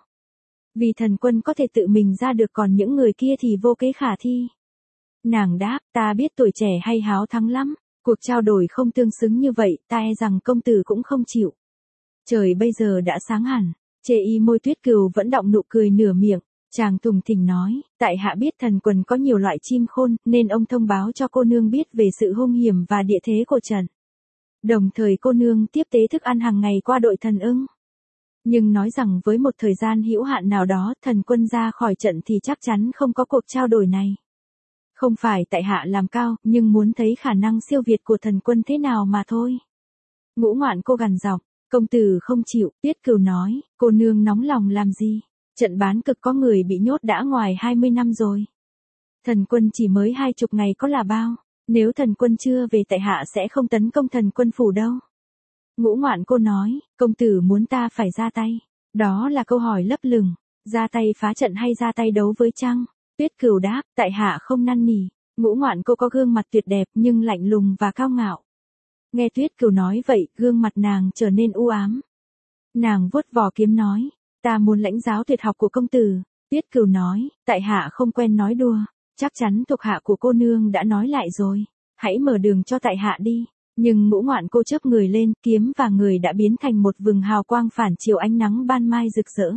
Vì thần quân có thể tự mình ra được, còn những người kia thì vô kế khả thi. Nàng đáp, ta biết tuổi trẻ hay háo thắng lắm, cuộc trao đổi không tương xứng như vậy, ta e rằng công tử cũng không chịu. Trời bây giờ đã sáng hẳn, chê y môi Tuyết Cừu vẫn đọng nụ cười nửa miệng, Chàng tùng thỉnh nói, tại hạ biết thần quần có nhiều loại chim khôn, nên ông thông báo cho cô nương biết về sự hung hiểm và địa thế của trận. Đồng thời cô nương tiếp tế thức ăn hàng ngày qua đội thần ưng. Nhưng nói rằng với một thời gian hữu hạn nào đó thần quân ra khỏi trận thì chắc chắn không có cuộc trao đổi này. Không phải tại hạ làm cao, nhưng muốn thấy khả năng siêu việt của thần quân thế nào mà thôi. Ngũ Ngoạn Cô gằn giọng, công tử không chịu, Tuyết Cừu nói, cô nương nóng lòng làm gì? Trận bán cực có người bị nhốt đã ngoài hai mươi năm rồi. Thần quân chỉ mới hai chục ngày có là bao, nếu thần quân chưa về tại hạ sẽ không tấn công thần quân phủ đâu. Ngũ Ngoạn Cô nói, công tử muốn ta phải ra tay. Đó là câu hỏi lấp lửng, ra tay phá trận hay ra tay đấu với trăng? Tuyết Cừu đáp, tại hạ không năn nỉ. Ngũ Ngoạn Cô có gương mặt tuyệt đẹp nhưng lạnh lùng và cao ngạo. Nghe Tuyết Cừu nói vậy, gương mặt nàng trở nên u ám. Nàng vuốt vỏ kiếm nói, ta muốn lãnh giáo tuyệt học của công tử. Tuyết Cừu nói, tại hạ không quen nói đùa, chắc chắn thuộc hạ của cô nương đã nói lại rồi, hãy mở đường cho tại hạ đi. Nhưng Ngũ Ngoạn Cô chớp người lên, kiếm và người đã biến thành một vầng hào quang phản chiếu ánh nắng ban mai rực rỡ.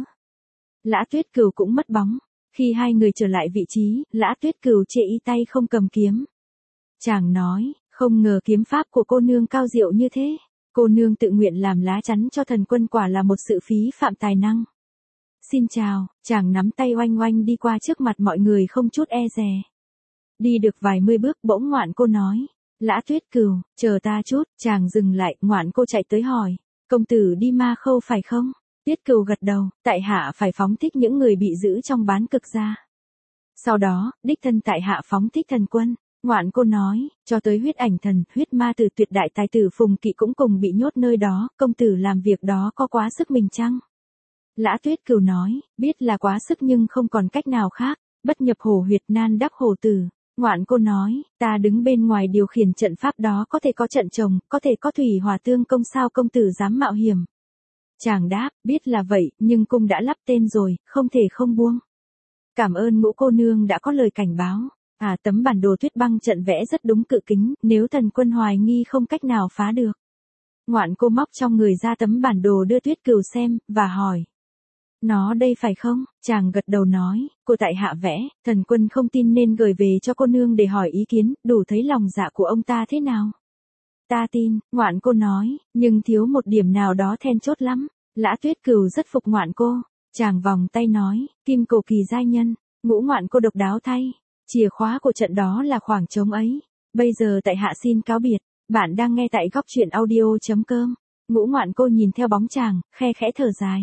Lã Tuyết Cừu cũng mất bóng. Khi hai người trở lại vị trí, Lã Tuyết Cừu chê y tay không cầm kiếm. Chàng nói, không ngờ kiếm pháp của cô nương cao diệu như thế. Cô nương tự nguyện làm lá chắn cho thần quân quả là một sự phí phạm tài năng. Xin chào, chàng nắm tay Oanh Oanh đi qua trước mặt mọi người không chút e dè. Đi được vài mươi bước bỗng Ngoạn Cô nói, Lã Tuyết Cừu, chờ ta chút, chàng dừng lại, Ngoạn Cô chạy tới hỏi, công tử đi Ma Khâu phải không? Tuyết Cừu gật đầu, tại hạ phải phóng thích những người bị giữ trong bán cực ra. Sau đó, đích thân tại hạ phóng thích thần quân. Ngoạn Cô nói, cho tới huyết ảnh thần, huyết ma tử tuyệt đại tài tử Phùng Kỵ cũng cùng bị nhốt nơi đó, công tử làm việc đó có quá sức mình chăng? Lã Tuyết Cừu nói, biết là quá sức nhưng không còn cách nào khác, bất nhập hổ huyệt nan đắc hổ tử. Ngoạn Cô nói, ta đứng bên ngoài điều khiển trận pháp đó có thể có trận trồng, có thể có thủy hỏa tương công, sao công tử dám mạo hiểm? Chàng đáp, biết là vậy, nhưng cung đã lắp tên rồi, không thể không buông. Cảm ơn Ngũ cô nương đã có lời cảnh báo. À, tấm bản đồ tuyết băng trận vẽ rất đúng cự kính, nếu thần quân hoài nghi không cách nào phá được. Ngoạn Cô móc trong người ra tấm bản đồ đưa Tuyết Cừu xem, và hỏi. Nó đây phải không? Chàng gật đầu nói, cô tại hạ vẽ, thần quân không tin nên gửi về cho cô nương để hỏi ý kiến, đủ thấy lòng dạ của ông ta thế nào. Ta tin, Ngoạn Cô nói, nhưng thiếu một điểm nào đó then chốt lắm. Lã Tuyết Cừu rất phục Ngoạn Cô. Chàng vòng tay nói, kim cổ kỳ giai nhân. Ngũ Ngoạn Cô độc đáo thay. Chìa khóa của trận đó là khoảng trống ấy. Bây giờ tại hạ xin cáo biệt. Bạn đang nghe tại góc truyện audio.com. Ngũ Ngoạn Cô nhìn theo bóng chàng, khe khẽ thở dài.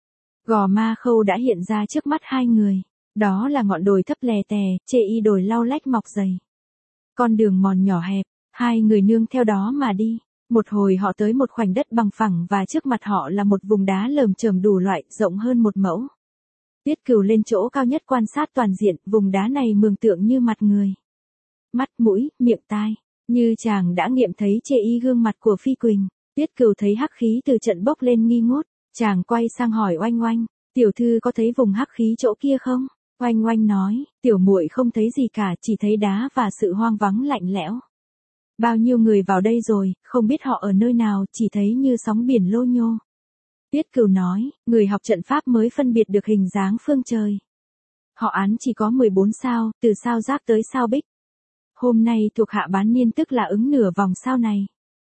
Gò Ma Khâu đã hiện ra trước mắt hai người. Đó là ngọn đồi thấp lè tè, chê y đồi lau lách mọc dày. Con đường mòn nhỏ hẹp, hai người nương theo đó mà đi. Một hồi họ tới một khoảnh đất bằng phẳng và trước mặt họ là một vùng đá lởm chởm đủ loại, rộng hơn một mẫu. Tuyết Cừu lên chỗ cao nhất quan sát toàn diện, vùng đá này mường tượng như mặt người. Mắt, mũi, miệng, tai, như chàng đã nghiệm thấy chê y gương mặt của Phi Quỳnh. Tuyết Cừu thấy hắc khí từ trận bốc lên nghi ngút, chàng quay sang hỏi Oanh Oanh, tiểu thư có thấy vùng hắc khí chỗ kia không? Oanh Oanh nói, tiểu muội không thấy gì cả, chỉ thấy đá và sự hoang vắng lạnh lẽo. Bao nhiêu người vào đây rồi, không biết họ ở nơi nào, chỉ thấy như sóng biển lô nhô. Tuyết Cừu nói, người học trận pháp mới phân biệt được hình dáng phương trời. Họ án chỉ có mười bốn sao, từ sao Giáp tới sao Bích. Hôm nay thuộc hạ bán niên tức là ứng nửa vòng sao này.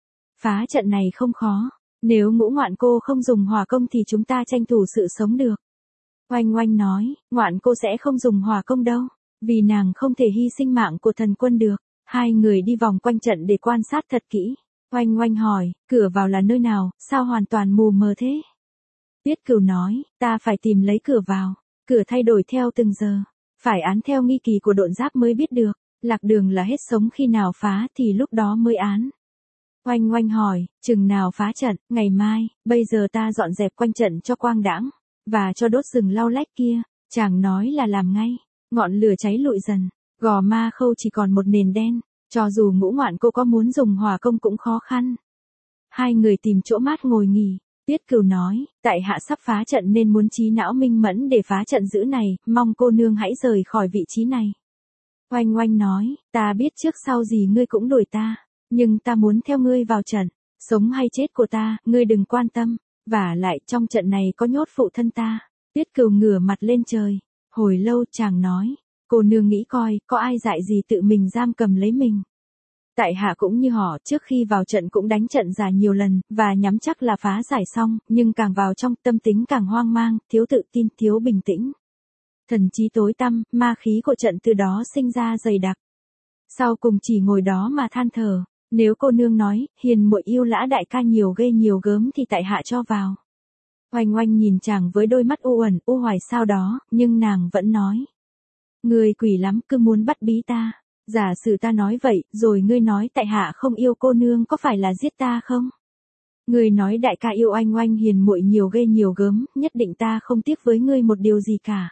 Phá trận này không khó, nếu Ngũ Ngoạn Cô không dùng hỏa công thì chúng ta tranh thủ sự sống được. Oanh Oanh nói, Ngoạn Cô sẽ không dùng hỏa công đâu, vì nàng không thể hy sinh mạng của thần quân được. Hai người đi vòng quanh trận để quan sát thật kỹ. Oanh Oanh hỏi, cửa vào là nơi nào, sao hoàn toàn mù mờ thế? Tuyết Cừu nói, ta phải tìm lấy cửa vào. Cửa thay đổi theo từng giờ. Phải án theo nghi kỳ của độn giáp mới biết được. Lạc đường là hết sống khi nào phá thì lúc đó mới án. Oanh Oanh hỏi, chừng nào phá trận? Ngày mai, bây giờ ta dọn dẹp quanh trận cho quang đãng. Và cho đốt rừng lau lách kia. Chàng nói là làm ngay. Ngọn lửa cháy lụi dần. Gò Ma Khâu chỉ còn một nền đen. Cho dù Ngũ Ngoạn Cô có muốn dùng hỏa công cũng khó khăn. Hai người tìm chỗ mát ngồi nghỉ. Tuyết Cừu nói, tại hạ sắp phá trận nên muốn trí não minh mẫn để phá trận dữ này, mong cô nương hãy rời khỏi vị trí này. Oanh Oanh nói, ta biết trước sau gì ngươi cũng đuổi ta, nhưng ta muốn theo ngươi vào trận, sống hay chết của ta, ngươi đừng quan tâm, vả lại trong trận này có nhốt phụ thân ta. Tuyết Cừu ngửa mặt lên trời, Hồi lâu chàng nói, cô nương nghĩ coi, có ai dại gì tự mình giam cầm lấy mình. Tại hạ cũng như họ, trước khi vào trận cũng đánh trận giả nhiều lần, và nhắm chắc là phá giải xong, nhưng càng vào trong tâm tính càng hoang mang, thiếu tự tin, thiếu bình tĩnh. Thần trí tối tăm, ma khí của trận từ đó sinh ra dày đặc. Sau cùng chỉ ngồi đó mà than thở, nếu cô nương nói, hiền muội yêu Lã đại ca nhiều ghê nhiều gớm thì tại hạ cho vào. Oanh oanh nhìn chàng với đôi mắt u uẩn, u hoài sao đó, nhưng nàng vẫn nói. Người quỷ lắm, cứ muốn bắt bí ta. Giả sử ta nói vậy, rồi ngươi nói tại hạ không yêu cô nương có phải là giết ta không? Ngươi nói đại ca yêu oanh oanh hiền muội nhiều ghê nhiều gớm, nhất định ta không tiếc với ngươi một điều gì cả.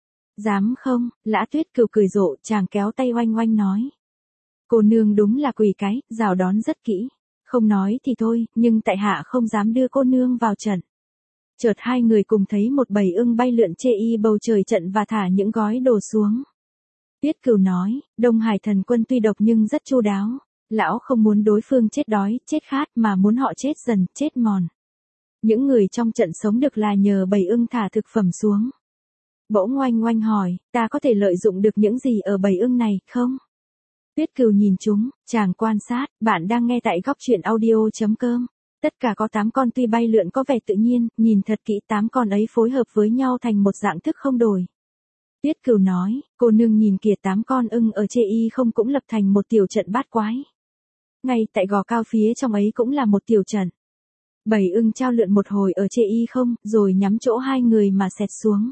Dám không? Lã Tuyết Cừu cười rộ, chàng kéo tay oanh oanh nói. Cô nương đúng là quỷ cái, rào đón rất kỹ. Không nói thì thôi, nhưng tại hạ không dám đưa cô nương vào trận. Chợt hai người cùng thấy một bầy ưng bay lượn chê y bầu trời trận và thả những gói đồ xuống. Tuyết Cừu nói, Đông Hải thần quân tuy độc nhưng rất chu đáo. Lão không muốn đối phương chết đói, chết khát mà muốn họ chết dần, chết mòn. Những người trong trận sống được là nhờ bầy ưng thả thực phẩm xuống. Bỗng oanh oanh hỏi, ta có thể lợi dụng được những gì ở bầy ưng này, không? Tuyết Cừu nhìn chúng, chàng quan sát, bạn đang nghe tại góc truyện audio chấm com. Tất cả có tám con tuy bay lượn có vẻ tự nhiên, nhìn thật kỹ tám con ấy phối hợp với nhau thành một dạng thức không đổi. Tuyết Cừu nói, cô nương nhìn kìa tám con ưng ở chê y không cũng lập thành một tiểu trận bát quái. Ngay tại gò cao phía trong ấy cũng là một tiểu trận. Bầy ưng trao lượn một hồi ở chê y không, rồi nhắm chỗ hai người mà xẹt xuống.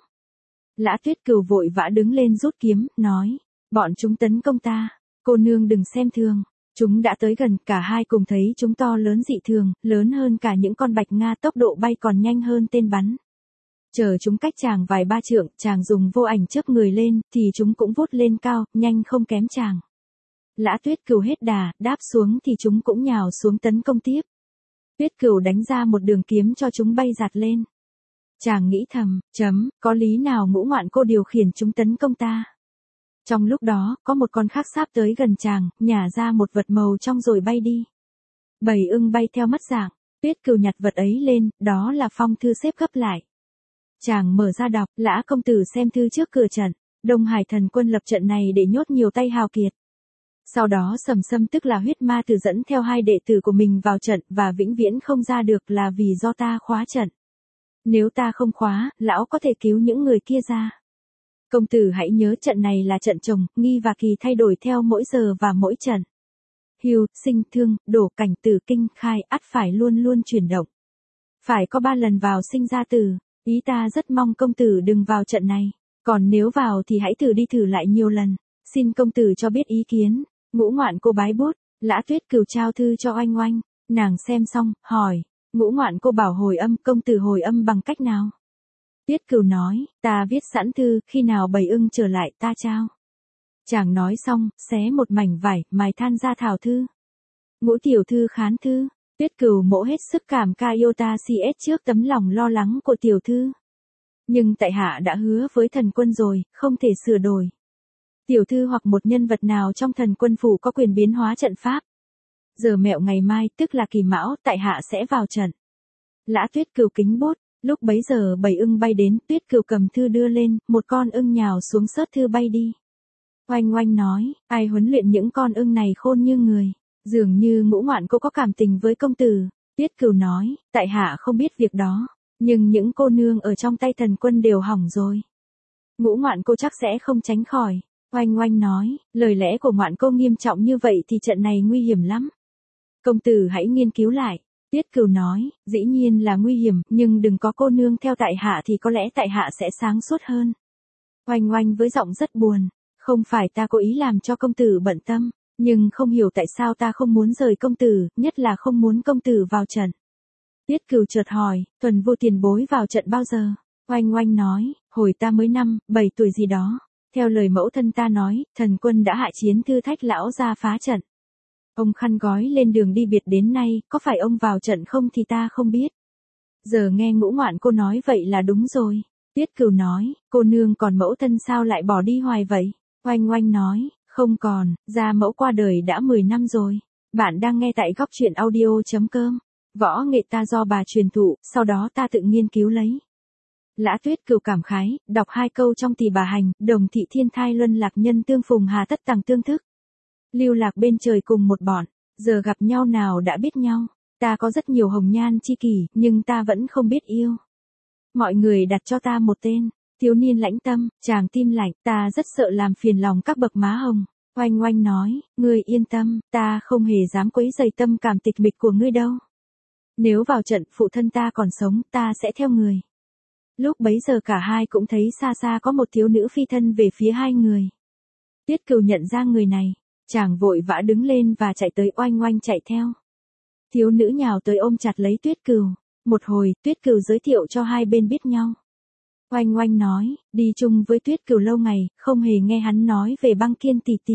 Lã Tuyết Cừu vội vã đứng lên rút kiếm, nói, bọn chúng tấn công ta, cô nương đừng xem thường. Chúng đã tới gần, cả hai cùng thấy chúng to lớn dị thường, lớn hơn cả những con bạch nga, tốc độ bay còn nhanh hơn tên bắn. Chờ chúng cách chàng vài ba trượng, chàng dùng vô ảnh chớp người lên, thì chúng cũng vút lên cao, nhanh không kém chàng. Lã Tuyết Cừu hết đà, đáp xuống thì chúng cũng nhào xuống tấn công tiếp. Tuyết Cừu đánh ra một đường kiếm cho chúng bay giạt lên. Chàng nghĩ thầm, chấm, có lý nào Ngũ Ngoạn Cô điều khiển chúng tấn công ta. Trong lúc đó, có một con khác sáp tới gần chàng, nhả ra một vật màu trong rồi bay đi. Bầy ưng bay theo mất dạng, Tuyết Cừu nhặt vật ấy lên, đó là phong thư xếp gấp lại. Chàng mở ra đọc, Lã công tử xem thư trước cửa trận, Đông Hải thần quân lập trận này để nhốt nhiều tay hào kiệt. Sau đó Sầm Sâm tức là huyết ma tử dẫn theo hai đệ tử của mình vào trận và vĩnh viễn không ra được là vì do ta khóa trận. Nếu ta không khóa, lão có thể cứu những người kia ra. Công tử hãy nhớ trận này là trận trồng, nghi và kỳ thay đổi theo mỗi giờ và mỗi trận. Hưu, sinh, thương, đổ, cảnh, tử, kinh, khai, ắt phải luôn luôn chuyển động. Phải có ba lần vào sinh ra tử, ý ta rất mong công tử đừng vào trận này. Còn nếu vào thì hãy thử đi thử lại nhiều lần. Xin công tử cho biết ý kiến. Ngũ Ngoạn Cô bái bút, Lã Tuyết Cừu trao thư cho oanh oanh. Nàng xem xong, hỏi. Ngũ Ngoạn Cô bảo hồi âm, công tử hồi âm bằng cách nào? Tuyết Cừu nói, ta viết sẵn thư, khi nào bầy ưng trở lại ta trao. Chàng nói xong, xé một mảnh vải, mài than ra thảo thư. Ngũ tiểu thư khán thư, Tuyết Cừu mỗ hết sức cảm ca yêu ta si ết trước tấm lòng lo lắng của tiểu thư. Nhưng tại hạ đã hứa với thần quân rồi, không thể sửa đổi. Tiểu thư hoặc một nhân vật nào trong thần quân phủ có quyền biến hóa trận pháp. Giờ mẹo ngày mai, tức là Kỷ Mão, tại hạ sẽ vào trận. Lã Tuyết Cừu kính bút, lúc bấy giờ bầy ưng bay đến, Tuyết Cừu cầm thư đưa lên, một con ưng nhào xuống sớt thư bay đi. Oanh oanh nói, ai huấn luyện những con ưng này khôn như người, dường như Ngũ Ngoạn Cô có cảm tình với công tử. Tuyết Cừu nói, tại hạ không biết việc đó, nhưng những cô nương ở trong tay thần quân đều hỏng rồi. Ngũ Ngoạn Cô chắc sẽ không tránh khỏi. Oanh oanh nói, lời lẽ của Ngoạn Cô nghiêm trọng như vậy thì trận này nguy hiểm lắm. Công tử hãy nghiên cứu lại. Tuyết Cừu nói, dĩ nhiên là nguy hiểm, nhưng đừng có cô nương theo tại hạ thì có lẽ tại hạ sẽ sáng suốt hơn. Oanh oanh với giọng rất buồn, không phải ta cố ý làm cho công tử bận tâm, nhưng không hiểu tại sao ta không muốn rời công tử, nhất là không muốn công tử vào trận. Tuyết Cừu chợt hỏi, Tuần Vô tiền bối vào trận bao giờ? Oanh oanh nói, hồi ta mới năm, bảy tuổi gì đó. Theo lời mẫu thân ta nói, thần quân đã hạ chiến thư thách lão ra phá trận. Ông khăn gói lên đường đi biệt đến nay, có phải ông vào trận không thì ta không biết. Giờ nghe Ngũ Ngoạn Cô nói vậy là đúng rồi. Tuyết Cừu nói, cô nương còn mẫu thân sao lại bỏ đi hoài vậy? Oanh oanh nói, không còn, gia mẫu qua đời đã mười năm rồi. Bạn đang nghe tại góc truyện audio chấm com. Võ nghệ ta do bà truyền thụ, sau đó ta tự nghiên cứu lấy. Lã Tuyết Cửu cảm khái, đọc hai câu trong Tỷ Bà Hành, đồng thị thiên thai luân lạc nhân tương phùng hà tất tằng tương thức. Lưu lạc bên trời cùng một bọn, giờ gặp nhau nào đã biết nhau, ta có rất nhiều hồng nhan chi kỷ, nhưng ta vẫn không biết yêu. Mọi người đặt cho ta một tên, thiếu niên lãnh tâm, chàng tim lạnh, ta rất sợ làm phiền lòng các bậc má hồng. Oanh Oanh nói, ngươi yên tâm, ta không hề dám quấy rầy tâm cảm tịch mịch của ngươi đâu. Nếu vào trận phụ thân ta còn sống, ta sẽ theo người. Lúc bấy giờ cả hai cũng thấy xa xa có một thiếu nữ phi thân về phía hai người. Tuyết Cửu nhận ra người này, chàng vội vã đứng lên và chạy tới. Oanh Oanh chạy theo. Thiếu nữ nhào tới ôm chặt lấy Tuyết Cửu. Một hồi, Tuyết Cửu giới thiệu cho hai bên biết nhau. Oanh Oanh nói, đi chung với Tuyết Cửu lâu ngày, không hề nghe hắn nói về Băng Kiên tỷ tỷ.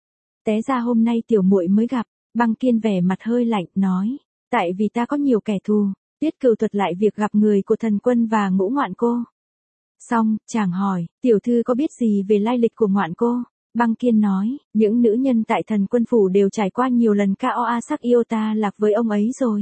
Té ra hôm nay tiểu muội mới gặp. Băng Kiên vẻ mặt hơi lạnh, nói, tại vì ta có nhiều kẻ thù. Tuyết Cửu thuật lại việc gặp người của Thần Quân và Ngũ Ngoạn Cô. Xong, chàng hỏi, tiểu thư có biết gì về lai lịch của Ngoạn Cô? Băng Kiên nói, những nữ nhân tại Thần Quân phủ đều trải qua nhiều lần ca o a sắc yêu ta lạc với ông ấy rồi.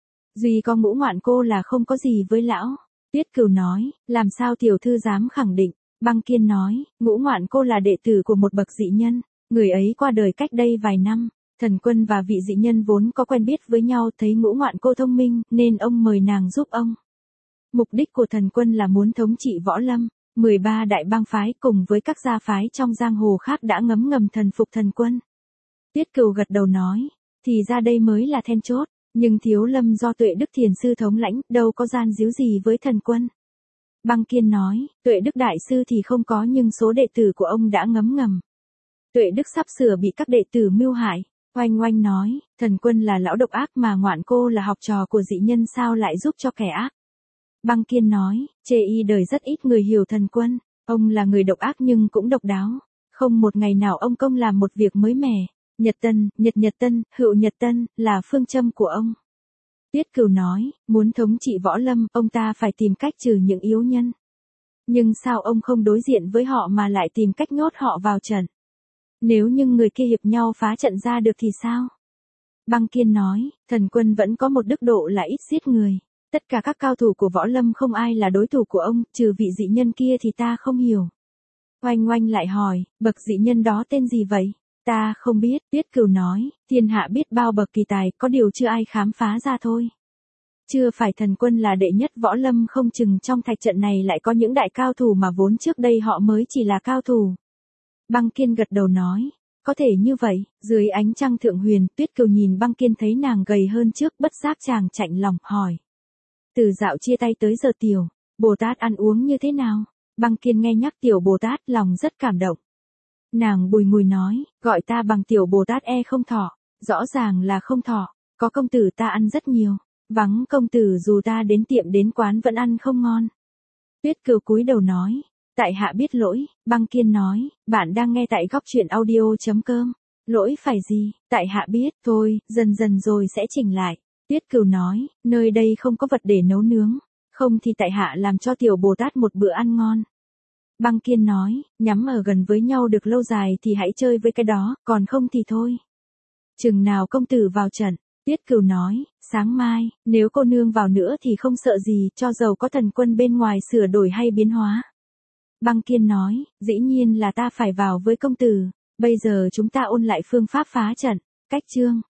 Duy có Ngũ Ngoạn Cô là không có gì với lão. Tuyết Cửu nói, làm sao tiểu thư dám khẳng định? Băng Kiên nói, Ngũ Ngoạn Cô là đệ tử của một bậc dị nhân, người ấy qua đời cách đây vài năm. Thần Quân và vị dị nhân vốn có quen biết với nhau, thấy Ngũ Ngoạn Cô thông minh, nên ông mời nàng giúp ông. Mục đích của Thần Quân là muốn thống trị võ lâm, mười ba đại bang phái cùng với các gia phái trong giang hồ khác đã ngấm ngầm thần phục Thần Quân. Tuyết Cửu gật đầu nói, thì ra đây mới là then chốt, nhưng Thiếu Lâm do Tuệ Đức Thiền Sư thống lãnh, đâu có gian díu gì với Thần Quân. Băng Kiên nói, Tuệ Đức Đại Sư thì không có, nhưng số đệ tử của ông đã ngấm ngầm. Tuệ Đức sắp sửa bị các đệ tử mưu hại. Oanh Oanh nói, Thần Quân là lão độc ác mà Ngoạn Cô là học trò của dị nhân, sao lại giúp cho kẻ ác? Băng Kiên nói, chê y đời rất ít người hiểu Thần Quân, ông là người độc ác nhưng cũng độc đáo, không một ngày nào ông công làm một việc mới mẻ, Nhật Tân, Nhật Nhật Tân, Hữu Nhật Tân, là phương châm của ông. Tuyết Cửu nói, muốn thống trị võ lâm, ông ta phải tìm cách trừ những yếu nhân. Nhưng sao ông không đối diện với họ mà lại tìm cách nhốt họ vào trận? Nếu như người kia hiệp nhau phá trận ra được thì sao? Băng Kiên nói, Thần Quân vẫn có một đức độ là ít giết người. Tất cả các cao thủ của võ lâm không ai là đối thủ của ông, trừ vị dị nhân kia thì ta không hiểu. Oanh Oanh lại hỏi, bậc dị nhân đó tên gì vậy? Ta không biết. Tuyết Cửu nói, thiên hạ biết bao bậc kỳ tài, có điều chưa ai khám phá ra thôi. Chưa phải Thần Quân là đệ nhất võ lâm, không chừng trong thạch trận này lại có những đại cao thủ mà vốn trước đây họ mới chỉ là cao thủ. Băng Kiên gật đầu nói, có thể như vậy. Dưới ánh trăng thượng huyền, Tuyết Cửu nhìn Băng Kiên thấy nàng gầy hơn trước, bất giác chàng chạnh lòng, hỏi. Từ dạo chia tay tới giờ tiểu Bồ Tát ăn uống như thế nào? Băng Kiên nghe nhắc tiểu Bồ Tát lòng rất cảm động. Nàng bùi ngùi nói, gọi ta bằng tiểu Bồ Tát e không thọ, rõ ràng là không thọ, có công tử ta ăn rất nhiều, vắng công tử dù ta đến tiệm đến quán vẫn ăn không ngon. Tuyết Cửu cúi đầu nói, tại hạ biết lỗi. Băng Kiên nói, bạn đang nghe tại góc truyện audio chấm com. Lỗi phải gì, tại hạ biết, thôi, dần dần rồi sẽ chỉnh lại. Tuyết Cửu nói, nơi đây không có vật để nấu nướng, không thì tại hạ làm cho tiểu Bồ Tát một bữa ăn ngon. Băng Kiên nói, nhắm ở gần với nhau được lâu dài thì hãy chơi với cái đó, còn không thì thôi. Chừng nào công tử vào trận? Tuyết Cửu nói, sáng mai, nếu cô nương vào nữa thì không sợ gì, cho dầu có Thần Quân bên ngoài sửa đổi hay biến hóa. Băng Kiên nói, dĩ nhiên là ta phải vào với công tử, bây giờ chúng ta ôn lại phương pháp phá trận. Cách chương